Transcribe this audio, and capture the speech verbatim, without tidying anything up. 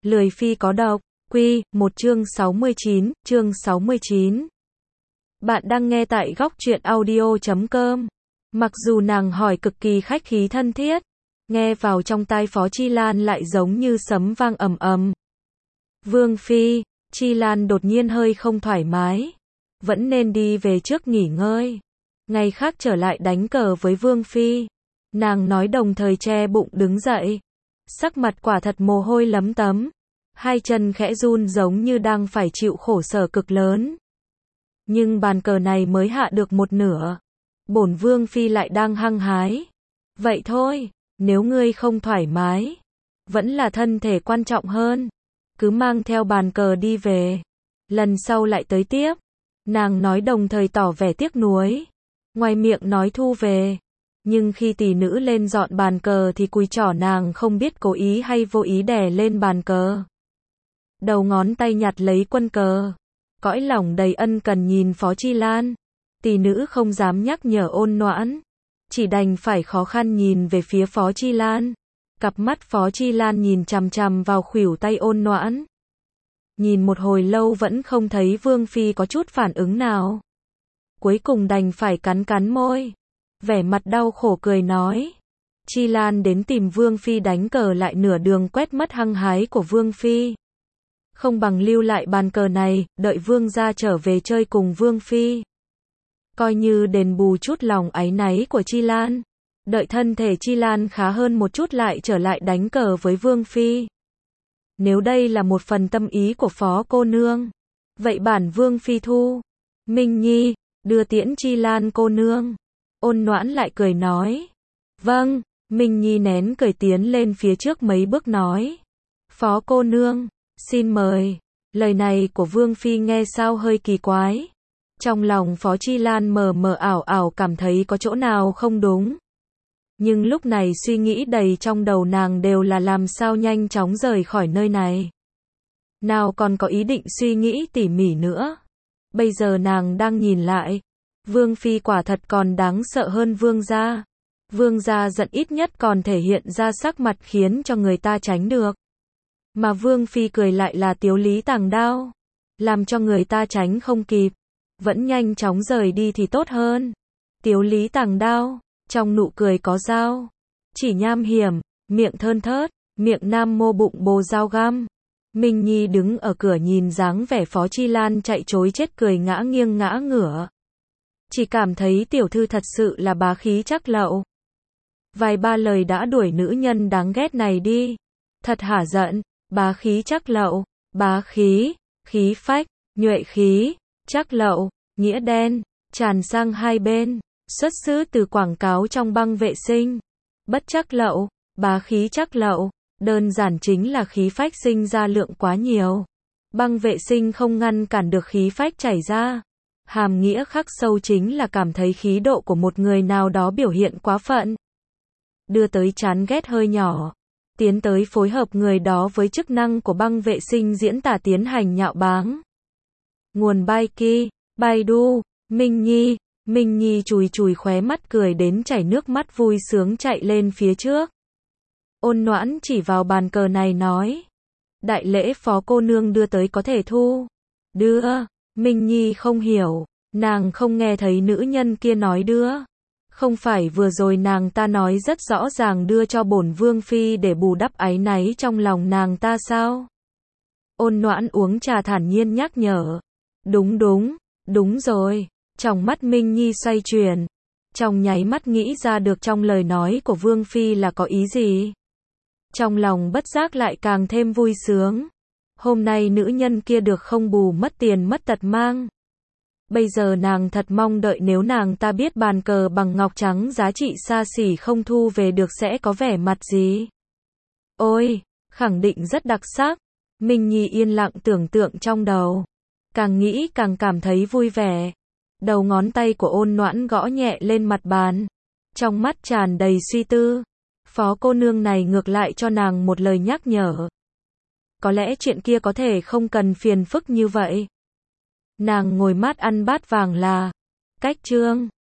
Lười phi có độc, quy, một chương sáu mươi chín, chương sáu mươi chín. Bạn đang nghe tại góc truyện audio chấm com. Mặc dù nàng hỏi cực kỳ khách khí thân thiết, nghe vào trong tai Phó Chi Lan lại giống như sấm vang ầm ầm. Vương phi, Chi Lan đột nhiên hơi không thoải mái, vẫn nên đi về trước nghỉ ngơi, ngày khác trở lại đánh cờ với Vương phi. Nàng nói đồng thời che bụng đứng dậy, sắc mặt quả thật mồ hôi lấm tấm, hai chân khẽ run giống như đang phải chịu khổ sở cực lớn. Nhưng bàn cờ này mới hạ được một nửa, bổn Vương phi lại đang hăng hái. Vậy thôi, nếu ngươi không thoải mái, vẫn là thân thể quan trọng hơn, cứ mang theo bàn cờ đi về, lần sau lại tới tiếp. Nàng nói đồng thời tỏ vẻ tiếc nuối, ngoài miệng nói thu về, nhưng khi tỷ nữ lên dọn bàn cờ thì cùi trỏ nàng không biết cố ý hay vô ý đè lên bàn cờ. Đầu ngón tay nhặt lấy quân cờ, cõi lòng đầy ân cần nhìn Phó Chi Lan. Tỷ nữ không dám nhắc nhở Ôn Noãn, chỉ đành phải khó khăn nhìn về phía Phó Chi Lan. Cặp mắt Phó Chi Lan nhìn chằm chằm vào khuỷu tay Ôn Noãn. Nhìn một hồi lâu vẫn không thấy Vương phi có chút phản ứng nào. Cuối cùng đành phải cắn cắn môi, vẻ mặt đau khổ cười nói: Chi Lan đến tìm Vương phi đánh cờ lại nửa đường quét mất hăng hái của Vương phi. Không bằng lưu lại bàn cờ này, đợi Vương gia trở về chơi cùng Vương phi. Coi như đền bù chút lòng áy náy của Chi Lan. Đợi thân thể Chi Lan khá hơn một chút lại trở lại đánh cờ với Vương phi. Nếu đây là một phần tâm ý của Phó cô nương, vậy bản Vương phi thu. Minh Nhi, đưa tiễn Chi Lan cô nương. Ôn Noãn lại cười nói: Vâng. Minh Nhi nén cười tiến lên phía trước mấy bước nói: Phó cô nương, xin mời. Lời này của Vương phi nghe sao hơi kỳ quái. Trong lòng Phó Chi Lan mờ mờ ảo ảo cảm thấy có chỗ nào không đúng. Nhưng lúc này suy nghĩ đầy trong đầu nàng đều là làm sao nhanh chóng rời khỏi nơi này. Nào còn có ý định suy nghĩ tỉ mỉ nữa. Bây giờ nàng đang nhìn lại, Vương phi quả thật còn đáng sợ hơn Vương gia. Vương gia giận ít nhất còn thể hiện ra sắc mặt khiến cho người ta tránh được. Mà Vương phi cười lại là tiếu lý tàng đao, làm cho người ta tránh không kịp, vẫn nhanh chóng rời đi thì tốt hơn. Tiếu lý tàng đao, trong nụ cười có dao, chỉ nham hiểm, miệng thơn thớt, miệng nam mô bụng bồ dao găm. Minh Nhi đứng ở cửa nhìn dáng vẻ Phó Chi Lan chạy trối chết cười ngã nghiêng ngã ngửa. Chỉ cảm thấy tiểu thư thật sự là bá khí chắc lậu. Vài ba lời đã đuổi nữ nhân đáng ghét này đi. Thật hả giận, bá khí chắc lậu, bá khí, khí phách, nhuệ khí, chắc lậu, nghĩa đen, tràn sang hai bên, xuất xứ từ quảng cáo trong băng vệ sinh. Bất chắc lậu, bá khí chắc lậu, đơn giản chính là khí phách sinh ra lượng quá nhiều. Băng vệ sinh không ngăn cản được khí phách chảy ra. Hàm nghĩa khắc sâu chính là cảm thấy khí độ của một người nào đó biểu hiện quá phận. Đưa tới chán ghét hơi nhỏ, tiến tới phối hợp người đó với chức năng của băng vệ sinh diễn tả tiến hành nhạo báng. Nguồn Baiki, Baidu, Minh Nhi, Minh Nhi chùi chùi khóe mắt cười đến chảy nước mắt vui sướng chạy lên phía trước. Ôn Noãn chỉ vào bàn cờ này nói: Đại lễ Phó cô nương đưa tới có thể thu. Đưa. Minh Nhi không hiểu, nàng không nghe thấy nữ nhân kia nói đưa. Không phải vừa rồi nàng ta nói rất rõ ràng đưa cho bổn Vương phi để bù đắp áy náy trong lòng nàng ta sao? Ôn Noãn uống trà thản nhiên nhắc nhở. Đúng đúng, đúng rồi. Trong mắt Minh Nhi xoay chuyển, trong nháy mắt nghĩ ra được trong lời nói của Vương phi là có ý gì. Trong lòng bất giác lại càng thêm vui sướng. Hôm nay nữ nhân kia được không bù mất tiền mất tật mang. Bây giờ nàng thật mong đợi nếu nàng ta biết bàn cờ bằng ngọc trắng giá trị xa xỉ không thu về được sẽ có vẻ mặt gì. Ôi, khẳng định rất đặc sắc. Minh Nhi yên lặng tưởng tượng trong đầu. Càng nghĩ càng cảm thấy vui vẻ. Đầu ngón tay của Ôn Noãn gõ nhẹ lên mặt bàn. Trong mắt tràn đầy suy tư. Phó cô nương này ngược lại cho nàng một lời nhắc nhở. Có lẽ chuyện kia có thể không cần phiền phức như vậy. Nàng ngồi mát ăn bát vàng là. Cách chương.